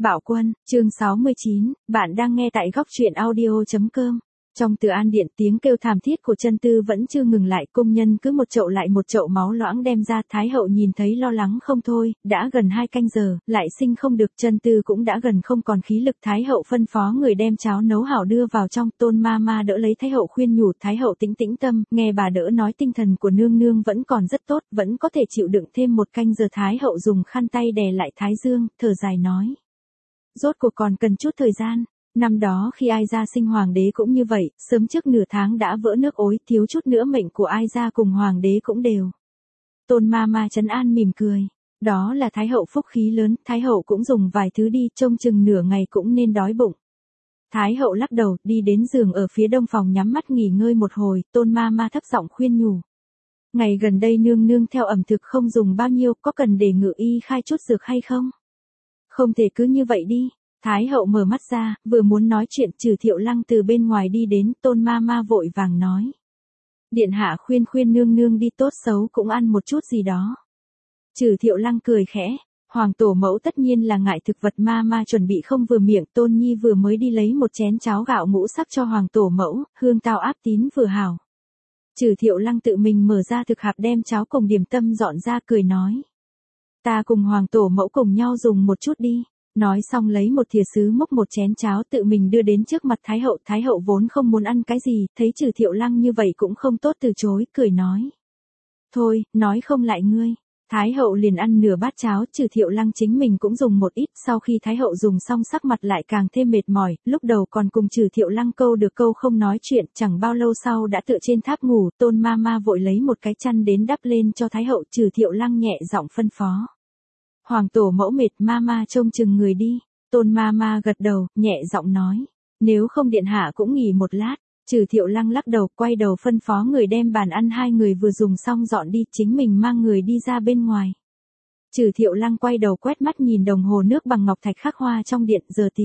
Bạo Quân, chương 69, bạn đang nghe tại góc truyện audio.com. Trong Từ An Điện tiếng kêu thảm thiết của Chân Tư vẫn chưa ngừng lại, công nhân cứ một chậu lại một chậu máu loãng đem ra, Thái hậu nhìn thấy lo lắng không thôi, đã gần 2 canh giờ, lại sinh không được, Chân Tư cũng đã gần không còn khí lực, Thái hậu phân phó người đem cháo nấu hảo đưa vào trong, Tôn ma ma đỡ lấy Thái hậu khuyên nhủ, Thái hậu tĩnh tĩnh tâm, nghe bà đỡ nói tinh thần của nương nương vẫn còn rất tốt, vẫn có thể chịu đựng thêm 1 canh giờ, Thái hậu dùng khăn tay đè lại thái dương, thở dài nói. Rốt cuộc còn cần chút thời gian. Năm đó khi Ai Gia sinh hoàng đế cũng như vậy, sớm trước nửa tháng đã vỡ nước ối, thiếu chút nữa mệnh của Ai Gia cùng hoàng đế cũng đều. Tôn ma ma trấn an mỉm cười. Đó là Thái hậu phúc khí lớn, Thái hậu cũng dùng vài thứ đi, trông chừng nửa ngày cũng nên đói bụng. Thái hậu lắc đầu, đi đến giường ở phía đông phòng nhắm mắt nghỉ ngơi một hồi, Tôn ma ma thấp giọng khuyên nhủ. Ngày gần đây nương nương theo ẩm thực không dùng bao nhiêu, có cần để ngự y khai chút dược hay không? Không thể cứ như vậy đi. Thái hậu mở mắt ra, vừa muốn nói chuyện, Trừ Thiệu Lăng từ bên ngoài đi đến, Tôn ma ma vội vàng nói. Điện hạ khuyên nương nương đi, tốt xấu cũng ăn một chút gì đó. Trừ Thiệu Lăng cười khẽ, hoàng tổ mẫu tất nhiên là ngại thực vật, ma ma chuẩn bị không vừa miệng, Tôn Nhi vừa mới đi lấy một chén cháo gạo ngũ sắc cho hoàng tổ mẫu, hương tao áp tín vừa hảo. Trừ Thiệu Lăng tự mình mở ra thực hạp đem cháo cùng điểm tâm dọn ra, cười nói. Ta cùng hoàng tổ mẫu cùng nhau dùng một chút đi. Nói xong lấy một thìa sứ múc một chén cháo tự mình đưa đến trước mặt Thái hậu vốn không muốn ăn cái gì, thấy Trừ Thiệu Lăng như vậy cũng không tốt từ chối, cười nói. Thôi, nói không lại ngươi. Thái hậu liền ăn nửa bát cháo, Trừ Thiệu Lăng chính mình cũng dùng một ít, sau khi Thái hậu dùng xong sắc mặt lại càng thêm mệt mỏi, lúc đầu còn cùng Trừ Thiệu Lăng câu được câu không nói chuyện, chẳng bao lâu sau đã tựa trên tháp ngủ, Tôn ma ma vội lấy một cái chăn đến đắp lên cho Thái hậu, Trừ Thiệu Lăng nhẹ giọng phân phó. Hoàng tổ mẫu mệt, ma ma trông chừng người đi. Tôn ma ma gật đầu, nhẹ giọng nói. Nếu không điện hạ cũng nghỉ một lát. Trừ Thiệu Lăng lắc đầu, quay đầu phân phó người đem bàn ăn hai người vừa dùng xong dọn đi, chính mình mang người đi ra bên ngoài. Trừ Thiệu Lăng quay đầu quét mắt nhìn đồng hồ nước bằng ngọc thạch khắc hoa trong điện, giờ tí.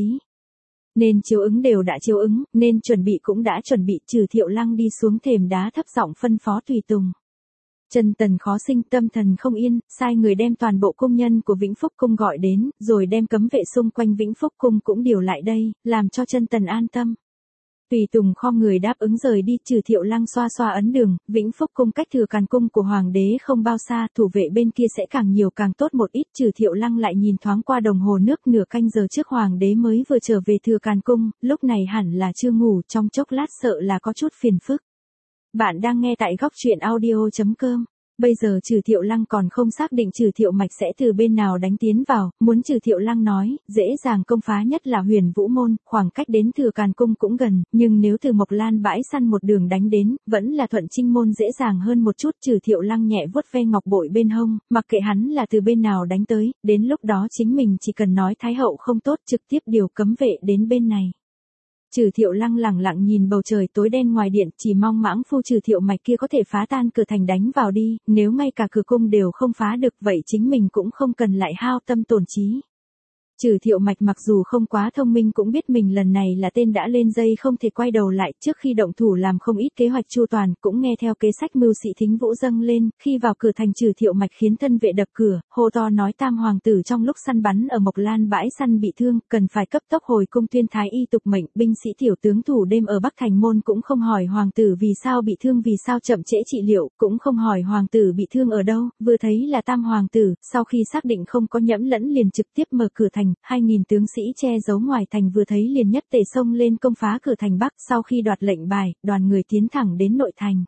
Nên chiếu ứng đều đã chiếu ứng, nên chuẩn bị cũng đã chuẩn bị, Trừ Thiệu Lăng đi xuống thềm đá thấp giọng phân phó tùy tùng. Chân Tần khó sinh, tâm thần không yên, sai người đem toàn bộ công nhân của Vĩnh Phúc Cung gọi đến, rồi đem cấm vệ xung quanh Vĩnh Phúc Cung cũng điều lại đây, làm cho Chân Tần an tâm. Tùy tùng khom người đáp ứng rời đi, Trừ Thiệu Lăng xoa xoa ấn đường, Vĩnh Phúc Cung cách Thừa Càn Cung của hoàng đế không bao xa, thủ vệ bên kia sẽ càng nhiều càng tốt một ít, Trừ Thiệu Lăng lại nhìn thoáng qua đồng hồ nước, nửa canh giờ trước hoàng đế mới vừa trở về Thừa Càn Cung, lúc này hẳn là chưa ngủ, trong chốc lát sợ là có chút phiền phức. Bạn đang nghe tại góc truyện audio.com. Bây giờ Trừ Thiệu Lăng còn không xác định Trừ Thiệu Mạch sẽ từ bên nào đánh tiến vào, muốn Trừ Thiệu Lăng nói, dễ dàng công phá nhất là Huyền Vũ Môn, khoảng cách đến Thừa Càn Cung cũng gần, nhưng nếu từ Mộc Lan bãi săn một đường đánh đến, vẫn là Thuận Trinh Môn dễ dàng hơn một chút. Trừ Thiệu Lăng nhẹ vuốt ve ngọc bội bên hông, mặc kệ hắn là từ bên nào đánh tới, đến lúc đó chính mình chỉ cần nói Thái hậu không tốt, trực tiếp điều cấm vệ đến bên này. Trừ Thiệu Lăng lẳng lặng nhìn bầu trời tối đen ngoài điện, chỉ mong mãng phu Trừ Thiệu Mạch kia có thể phá tan cửa thành đánh vào đi, nếu ngay cả cửa cung đều không phá được vậy chính mình cũng không cần lại hao tâm tổn trí. Trừ Thiệu Mạch mặc dù không quá thông minh cũng biết mình lần này là tên đã lên dây không thể quay đầu lại, trước khi động thủ làm không ít kế hoạch chu toàn, cũng nghe theo kế sách mưu sĩ Thính Vũ dâng lên, khi vào cửa thành Trừ Thiệu Mạch khiến thân vệ đập cửa, hô to nói Tam hoàng tử trong lúc săn bắn ở Mộc Lan bãi săn bị thương, cần phải cấp tốc hồi cung tuyên thái y tục mệnh, binh sĩ tiểu tướng thủ đêm ở Bắc Thành môn cũng không hỏi hoàng tử vì sao bị thương, vì sao chậm trễ trị liệu, cũng không hỏi hoàng tử bị thương ở đâu, vừa thấy là Tam hoàng tử, sau khi xác định không có nhẫm lẫn liền trực tiếp mở cửa thành. 2.000 tướng sĩ che giấu ngoài thành vừa thấy liền nhất tề xông lên công phá cửa thành Bắc, sau khi đoạt lệnh bài, đoàn người tiến thẳng đến nội thành.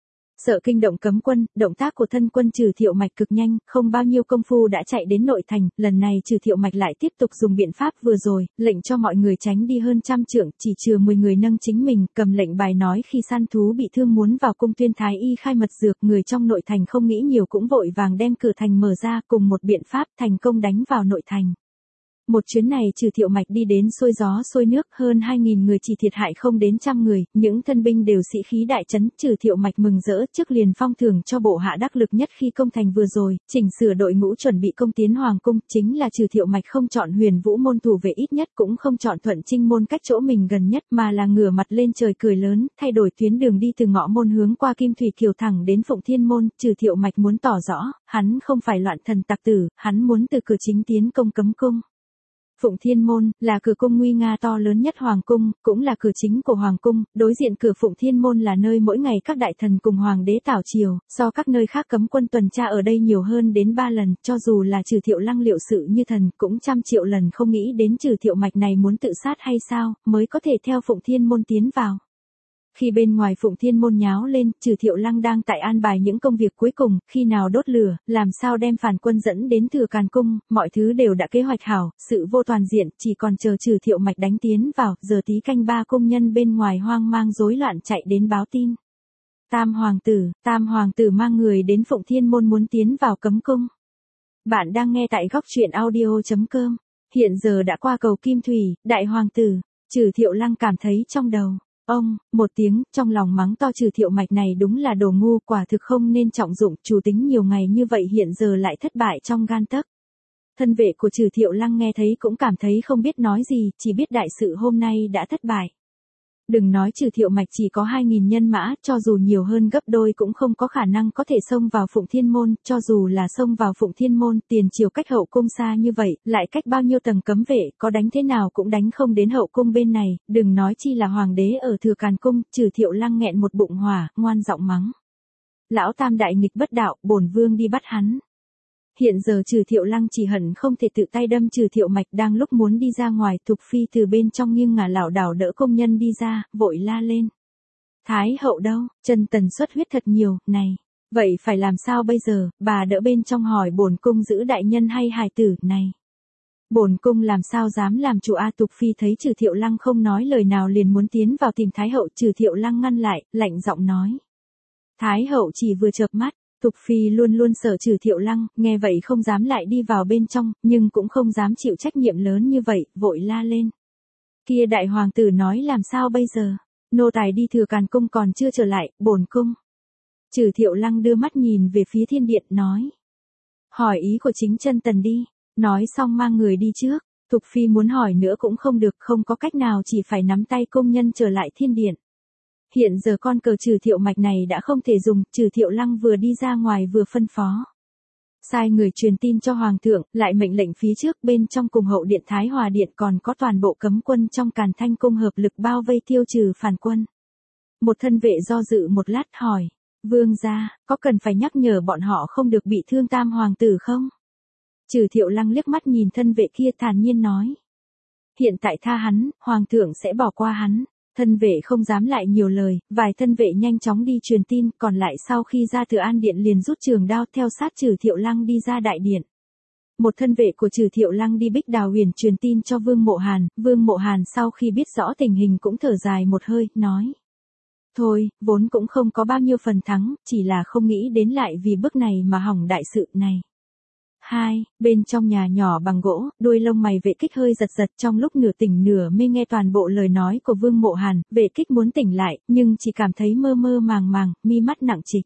Sợ kinh động cấm quân, động tác của thân quân Trừ Thiệu Mạch cực nhanh, không bao nhiêu công phu đã chạy đến nội thành, lần này Trừ Thiệu Mạch lại tiếp tục dùng biện pháp vừa rồi, lệnh cho mọi người tránh đi hơn 100 trượng, chỉ chừa 10 người nâng chính mình, cầm lệnh bài nói khi săn thú bị thương muốn vào cung tuyên thái y khai mật dược, người trong nội thành không nghĩ nhiều cũng vội vàng đem cửa thành mở ra, cùng một biện pháp thành công đánh vào nội thành. Một chuyến này Trừ Thiệu Mạch đi đến xôi gió xôi nước, hơn 2.000 người chỉ thiệt hại không đến 100 người, những thân binh đều sĩ khí đại trấn, Trừ Thiệu Mạch mừng rỡ, trước liền phong thưởng cho bộ hạ đắc lực nhất khi công thành vừa rồi, chỉnh sửa đội ngũ chuẩn bị công tiến hoàng cung, chính là Trừ Thiệu Mạch không chọn Huyền Vũ Môn thủ vệ ít nhất, cũng không chọn Thuận Trinh Môn cách chỗ mình gần nhất, mà là ngửa mặt lên trời cười lớn, thay đổi tuyến đường đi từ Ngọ Môn hướng qua Kim Thủy Kiều thẳng đến Phụng Thiên Môn. Trừ Thiệu Mạch muốn tỏ rõ, hắn không phải loạn thần tặc tử, hắn muốn từ cửa chính tiến công cấm cung. Phụng Thiên Môn, là cửa cung nguy nga to lớn nhất Hoàng cung, cũng là cửa chính của Hoàng cung, đối diện cửa Phụng Thiên Môn là nơi mỗi ngày các đại thần cùng Hoàng đế tảo triều, so các nơi khác cấm quân tuần tra ở đây nhiều hơn đến 3 lần, cho dù là Trừ Thiệu Lăng liệu sự như thần, cũng trăm triệu lần không nghĩ đến Trừ Thiệu Mạch này muốn tự sát hay sao, mới có thể theo Phụng Thiên Môn tiến vào. Khi bên ngoài Phụng Thiên Môn nháo lên, Trừ Thiệu Lăng đang tại an bài những công việc cuối cùng, khi nào đốt lửa, làm sao đem phản quân dẫn đến Thừa Càn Cung, mọi thứ đều đã kế hoạch hảo, sự vô toàn diện, chỉ còn chờ Trừ Thiệu Mạch đánh tiến vào, giờ tí canh 3 cung nhân bên ngoài hoang mang rối loạn chạy đến báo tin. Tam hoàng tử mang người đến Phụng Thiên Môn muốn tiến vào cấm cung. Bạn đang nghe tại góc truyện audio.com, hiện giờ đã qua cầu Kim Thủy, đại hoàng tử, Trừ Thiệu Lăng cảm thấy trong đầu. Một tiếng, trong lòng mắng to Trừ Thiệu Mạch này đúng là đồ ngu, quả thực không nên trọng dụng, chủ tính nhiều ngày như vậy hiện giờ lại thất bại trong gan tấc. Thân vệ của Trừ Thiệu Lăng nghe thấy cũng cảm thấy không biết nói gì, chỉ biết đại sự hôm nay đã thất bại. Đừng nói Trừ Thiệu Mạch chỉ có 2.000 nhân mã, cho dù nhiều hơn gấp đôi cũng không có khả năng có thể xông vào Phụng Thiên Môn, cho dù là xông vào Phụng Thiên Môn, tiền triều cách hậu cung xa như vậy, lại cách bao nhiêu tầng cấm vệ, có đánh thế nào cũng đánh không đến hậu cung bên này, đừng nói chi là hoàng đế ở Thừa Càn Cung. Trừ Thiệu Lăng nghẹn một bụng hỏa, ngoan giọng mắng. Lão Tam đại nghịch bất đạo, bổn vương đi bắt hắn. Hiện giờ Trừ Thiệu Lăng chỉ hận không thể tự tay đâm Trừ Thiệu Mạch, đang lúc muốn đi ra ngoài, Thục Phi từ bên trong nghiêng ngả lảo đảo đỡ công nhân đi ra, vội la lên. Thái hậu đâu, Trần Tần xuất huyết thật nhiều, này, vậy phải làm sao bây giờ, bà đỡ bên trong hỏi bổn cung giữ đại nhân hay hài tử, này. Bổn cung làm sao dám làm chủ a. Thục Phi thấy Trừ Thiệu Lăng không nói lời nào liền muốn tiến vào tìm Thái hậu, Trừ Thiệu Lăng ngăn lại, lạnh giọng nói. Thái hậu chỉ vừa chợp mắt. Thục Phi luôn luôn sợ Trừ Thiệu Lăng, nghe vậy không dám lại đi vào bên trong, nhưng cũng không dám chịu trách nhiệm lớn như vậy, vội la lên. Kia đại hoàng tử nói làm sao bây giờ? Nô tài đi Thừa Càn Cung còn chưa trở lại, bổn cung. Trừ Thiệu Lăng đưa mắt nhìn về phía thiên điện, nói. Hỏi ý của chính Chân Tần đi, nói xong mang người đi trước. Thục Phi muốn hỏi nữa cũng không được, không có cách nào, chỉ phải nắm tay công nhân trở lại thiên điện. Hiện giờ con cờ Trừ Thiệu Mạch này đã không thể dùng, Trừ Thiệu Lăng vừa đi ra ngoài vừa phân phó. Sai người truyền tin cho Hoàng thượng, lại mệnh lệnh phía trước bên trong cùng hậu điện Thái Hòa Điện còn có toàn bộ cấm quân trong Càn Thanh Cung hợp lực bao vây tiêu trừ phản quân. Một thân vệ do dự một lát hỏi, vương gia, có cần phải nhắc nhở bọn họ không được bị thương Tam hoàng tử không? Trừ Thiệu Lăng liếc mắt nhìn thân vệ kia thản nhiên nói. Hiện tại tha hắn, Hoàng thượng sẽ bỏ qua hắn. Thân vệ không dám lại nhiều lời, vài thân vệ nhanh chóng đi truyền tin, còn lại sau khi ra từ An Điện liền rút trường đao theo sát Trừ Thiệu Lăng đi ra đại điện. Một thân vệ của Trừ Thiệu Lăng đi Bích Đào Huyền truyền tin cho Vương Mộ Hàn sau khi biết rõ tình hình cũng thở dài một hơi, nói. Thôi, vốn cũng không có bao nhiêu phần thắng, chỉ là không nghĩ đến lại vì bước này mà hỏng đại sự này. Bên trong nhà nhỏ bằng gỗ, đuôi lông mày Vệ Kích hơi giật giật, trong lúc nửa tỉnh nửa mê nghe toàn bộ lời nói của Vương Mộ Hàn, Vệ Kích muốn tỉnh lại, nhưng chỉ cảm thấy mơ mơ màng màng, mi mắt nặng trịch.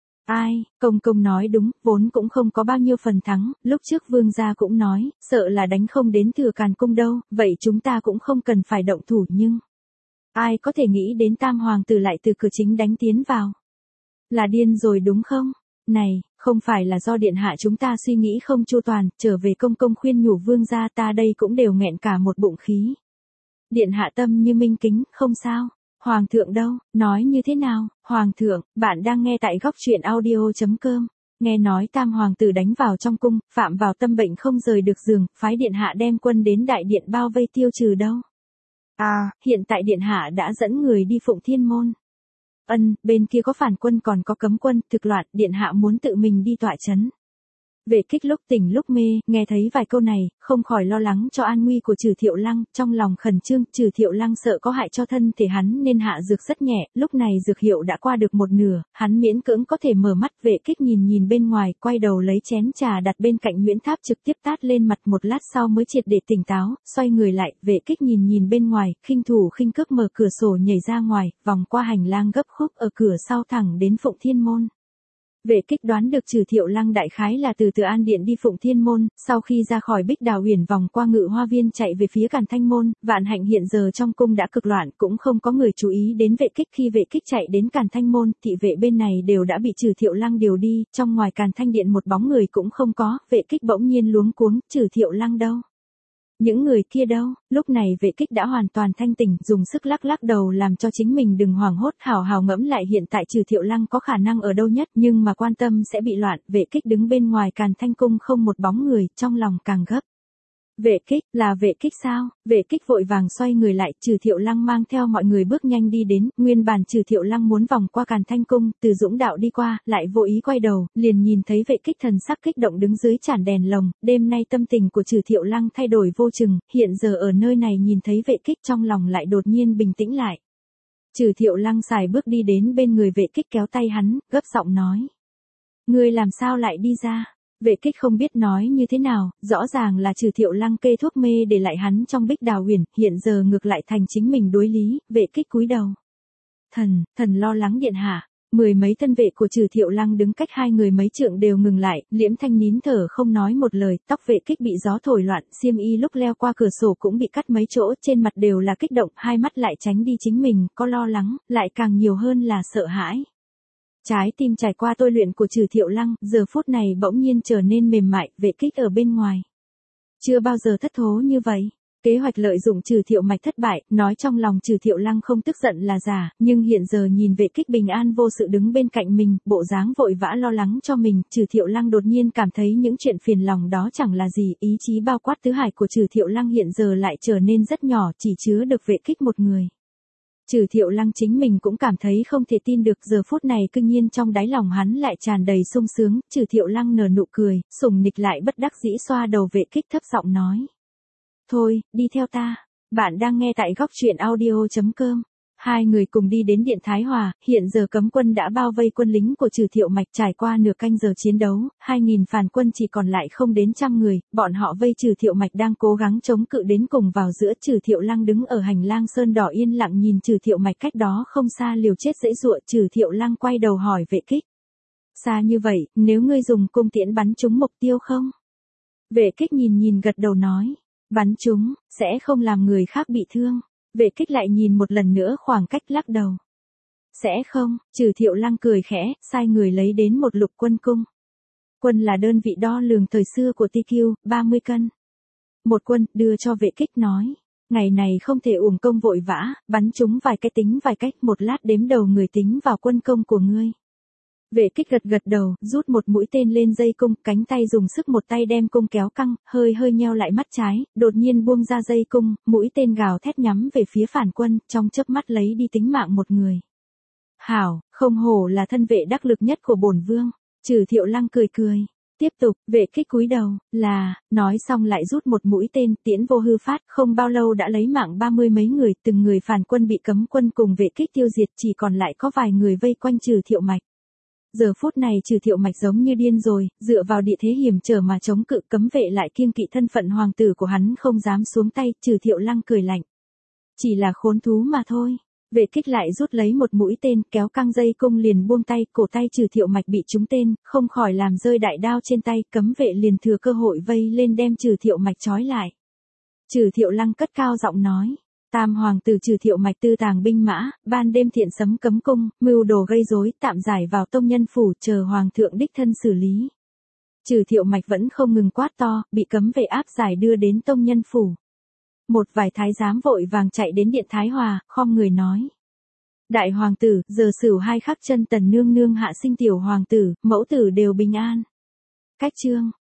Công nói đúng, vốn cũng không có bao nhiêu phần thắng, lúc trước Vương gia cũng nói, sợ là đánh không đến Thừa Càn Cung đâu, vậy chúng ta cũng không cần phải động thủ, nhưng ai có thể nghĩ đến Tam hoàng tử lại từ cửa chính đánh tiến vào. Là điên rồi đúng không? Này, không phải là do điện hạ chúng ta suy nghĩ không chu toàn, trở về công khuyên nhủ vương gia, ta đây cũng đều nghẹn cả một bụng khí. Điện hạ tâm như minh kính, không sao. Hoàng thượng đâu, nói như thế nào? Hoàng thượng, bạn đang nghe tại góc truyện audio.com. Nghe nói Tam hoàng tử đánh vào trong cung, phạm vào tâm bệnh không rời được giường, phái điện hạ đem quân đến đại điện bao vây tiêu trừ đâu. Hiện tại điện hạ đã dẫn người đi Phụng Thiên Môn. Bên kia có phản quân còn có cấm quân, thực loạn, điện hạ muốn tự mình đi tọa chấn. Vệ Kích lúc tỉnh lúc mê, nghe thấy vài câu này, không khỏi lo lắng cho an nguy của Trừ Thiệu Lăng, trong lòng khẩn trương, Trừ Thiệu Lăng sợ có hại cho thân thể hắn nên hạ dược rất nhẹ, lúc này dược hiệu đã qua được một nửa, hắn miễn cưỡng có thể mở mắt. Vệ Kích nhìn bên ngoài, quay đầu lấy chén trà đặt bên cạnh Nguyễn Tháp trực tiếp tát lên mặt, một lát sau mới triệt để tỉnh táo, xoay người lại, Vệ Kích nhìn bên ngoài, khinh thủ khinh cước mở cửa sổ nhảy ra ngoài, vòng qua hành lang gấp khúc ở cửa sau thẳng đến Phụng Thiên Môn. Vệ Kích đoán được Trừ Thiệu Lăng đại khái là từ An Điện đi Phụng Thiên Môn, sau khi ra khỏi Bích Đào Huyền vòng qua Ngự Hoa Viên chạy về phía Càn Thanh Môn. Vạn hạnh hiện giờ trong cung đã cực loạn, cũng không có người chú ý đến Vệ Kích. Khi Vệ Kích chạy đến Càn Thanh Môn, thị vệ bên này đều đã bị Trừ Thiệu Lăng điều đi, trong ngoài Càn Thanh Điện một bóng người cũng không có. Vệ Kích bỗng nhiên luống cuống, Trừ Thiệu Lăng đâu? Những người kia đâu? Lúc này Vệ Kích đã hoàn toàn thanh tỉnh, dùng sức lắc lắc đầu làm cho chính mình đừng hoảng hốt, hào hào ngẫm lại hiện tại Trừ Thiệu Lăng có khả năng ở đâu nhất, nhưng mà quan tâm sẽ bị loạn. Vệ Kích đứng bên ngoài Càn Thanh cung không một bóng người, trong lòng càng gấp. Vệ Kích, là Vệ Kích sao? Vệ Kích vội vàng xoay người lại, Trừ Thiệu Lăng mang theo mọi người bước nhanh đi đến, nguyên bản Trừ Thiệu Lăng muốn vòng qua Càn Thanh cung, từ Dũng đạo đi qua, lại vô ý quay đầu, liền nhìn thấy Vệ Kích thần sắc kích động đứng dưới chản đèn lồng, đêm nay tâm tình của Trừ Thiệu Lăng thay đổi vô chừng, hiện giờ ở nơi này nhìn thấy Vệ Kích trong lòng lại đột nhiên bình tĩnh lại. Trừ Thiệu Lăng xài bước đi đến bên người Vệ Kích kéo tay hắn, gấp giọng nói: "Ngươi làm sao lại đi ra?" Vệ Kích không biết nói như thế nào, rõ ràng là Trừ Thiệu Lăng kê thuốc mê để lại hắn trong Bích Đào Huyền, hiện giờ ngược lại thành chính mình đối lý. Vệ Kích cúi đầu. Thần lo lắng điện hạ." Mười mấy thân vệ của Trừ Thiệu Lăng đứng cách hai người mấy trượng đều ngừng lại, Liễm Thanh nín thở không nói một lời, tóc Vệ Kích bị gió thổi loạn, xiêm y lúc leo qua cửa sổ cũng bị cắt mấy chỗ, trên mặt đều là kích động, hai mắt lại tránh đi chính mình, có lo lắng, lại càng nhiều hơn là sợ hãi. Trái tim trải qua tôi luyện của Trừ Thiệu Lăng, giờ phút này bỗng nhiên trở nên mềm mại, Vệ Kích ở bên ngoài. Chưa bao giờ thất thố như vậy. Kế hoạch lợi dụng Trừ Thiệu Mạch thất bại, nói trong lòng Trừ Thiệu Lăng không tức giận là giả, nhưng hiện giờ nhìn Vệ Kích bình an vô sự đứng bên cạnh mình, bộ dáng vội vã lo lắng cho mình, Trừ Thiệu Lăng đột nhiên cảm thấy những chuyện phiền lòng đó chẳng là gì, ý chí bao quát tứ hải của Trừ Thiệu Lăng hiện giờ lại trở nên rất nhỏ, chỉ chứa được Vệ Kích một người. Trừ Thiệu Lăng chính mình cũng cảm thấy không thể tin được, giờ phút này cương nhiên trong đáy lòng hắn lại tràn đầy sung sướng, Trừ Thiệu Lăng nở nụ cười, sủng nịch lại bất đắc dĩ xoa đầu Vệ Kích thấp giọng nói: "Thôi, đi theo ta." Bạn đang nghe tại góc truyện audio.com. Hai người cùng đi đến Điện Thái Hòa, hiện giờ cấm quân đã bao vây quân lính của Trừ Thiệu Mạch, trải qua nửa canh giờ chiến đấu, 2000 phản quân chỉ còn lại không đến 100 người, bọn họ vây Trừ Thiệu Mạch đang cố gắng chống cự đến cùng vào giữa. Trừ Thiệu Lăng đứng ở hành lang sơn đỏ yên lặng nhìn Trừ Thiệu Mạch cách đó không xa liều chết giãy giụa. Trừ Thiệu Lăng quay đầu hỏi Vệ Kích: "Xa như vậy, nếu ngươi dùng cung tiễn bắn trúng mục tiêu không?" Vệ Kích nhìn gật đầu nói: "Bắn trúng, sẽ không làm người khác bị thương." Vệ Kích lại nhìn một lần nữa khoảng cách lắc đầu: "Sẽ không." Trừ Thiệu Lăng cười khẽ, sai người lấy đến một lục quân cung. Quân là đơn vị đo lường thời xưa của TQ, 30 cân. Một quân, đưa cho Vệ Kích nói: "Ngày này không thể uổng công vội vã, bắn trúng vài cái tính vài cách, một lát đếm đầu người tính vào quân công của ngươi." Vệ Kích gật đầu, rút một mũi tên lên dây cung, cánh tay dùng sức một tay đem cung kéo căng, hơi nheo lại mắt trái, đột nhiên buông ra dây cung, mũi tên gào thét nhắm về phía phản quân, trong chớp mắt lấy đi tính mạng một người. "Hảo, không hổ là thân vệ đắc lực nhất của bổn vương." Trừ Thiệu Lăng cười. Tiếp tục, Vệ Kích cúi đầu, nói xong lại rút một mũi tên, tiễn vô hư phát, không bao lâu đã lấy mạng 30 mấy người, từng người phản quân bị cấm quân cùng Vệ Kích tiêu diệt, chỉ còn lại có vài người vây quanh Trừ Thiệu Mạch. Giờ phút này Trừ Thiệu Mạch giống như điên rồi, dựa vào địa thế hiểm trở mà chống cự, cấm vệ lại kiêng kỵ thân phận hoàng tử của hắn không dám xuống tay. Trừ Thiệu Lăng cười lạnh: "Chỉ là khốn thú mà thôi." Vệ Kích lại rút lấy một mũi tên, kéo căng dây cung liền buông tay, cổ tay Trừ Thiệu Mạch bị trúng tên, không khỏi làm rơi đại đao trên tay, cấm vệ liền thừa cơ hội vây lên đem Trừ Thiệu Mạch trói lại. Trừ Thiệu Lăng cất cao giọng nói: "Tam hoàng tử Trừ Thiệu Mạch tư tàng binh mã, ban đêm thiện sấm cấm cung, mưu đồ gây rối, tạm giải vào tông nhân phủ, chờ hoàng thượng đích thân xử lý." Trừ Thiệu Mạch vẫn không ngừng quát to, bị cấm vệ áp giải đưa đến tông nhân phủ. Một vài thái giám vội vàng chạy đến Điện Thái Hòa, khom người nói: "Đại hoàng tử, giờ Sửu 2 khắc chân Tần nương nương hạ sinh tiểu hoàng tử, mẫu tử đều bình an." Cách chương